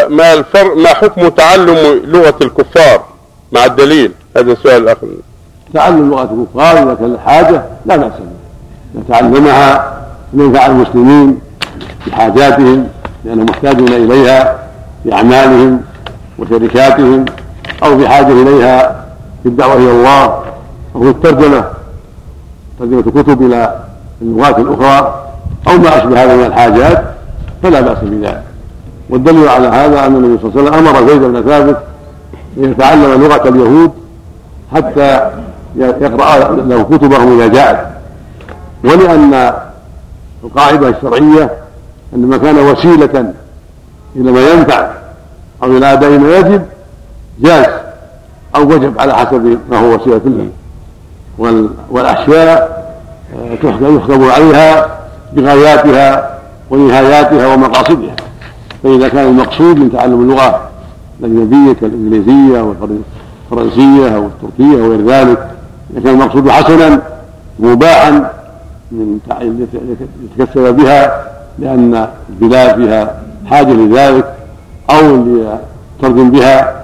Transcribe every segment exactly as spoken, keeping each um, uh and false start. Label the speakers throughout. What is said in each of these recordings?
Speaker 1: ما الفرق ما حكم تعلم لغة الكفار مع الدليل؟ هذا السؤال الأخير.
Speaker 2: تعلم لغة الكفار إذا كان الحاجة لا بأس به، يتعلمها لينفع المسلمين بحاجاتهم لأنهم محتاجون إليها في أعمالهم وشركاتهم، أو بحاجة إليها في الدعوة إلى الله، أو في الترجمة ترجمة كتب إلى اللغات الأخرى أو ما أشبه هذا من الحاجات، فلا بأس بذلك. والدليل على هذا أن النبي صلى الله عليه وسلم أمر زيد بن ثابت أن يتعلم لغة اليهود حتى يقرأ له كتبهم إذا جاءت، ولأن القاعدة الشرعية أن ما كان وسيلة إلى ما ينفع أو إلى أداء ما يجب جاز أو وجب على حسب ما هو وسيلة له، والأشياء يحكم عليها بغاياتها ونهاياتها ومقاصدها. فإذا كان المقصود من تعلم اللغة الأجنبية كالإنجليزية والفرنسية أو التركية وغير ذلك، إذا كان المقصود حسنا مباحا من يتكسب بها لأن البلاد فيها حاجة لذلك، أو لترجم بها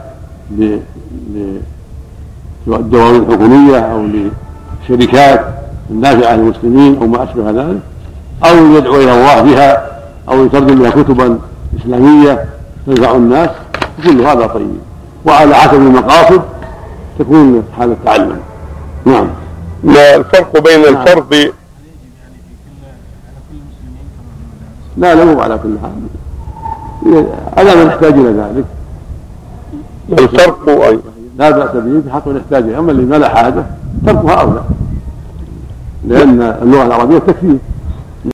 Speaker 2: للدواوين الحكومية أو لشركات النافعة للمسلمين أو ما أشبه ذلك، أو يدعو إلى الله بها، أو يترجم بها كتبا إسلامية تنفع الناس، كل هذا طيب، وعلى حسب المقاصد تكون حال التعلم. نعم.
Speaker 1: ما الفرق بين نعم. الفرض؟
Speaker 2: لا لا مو على كل حال، على من يحتاج إلى ذلك.
Speaker 1: الفرق أي
Speaker 2: لا بأس به بحق يحتاج، أما اللي ما له حاجة تركها أولى، لأن اللغة العربية تكفيه.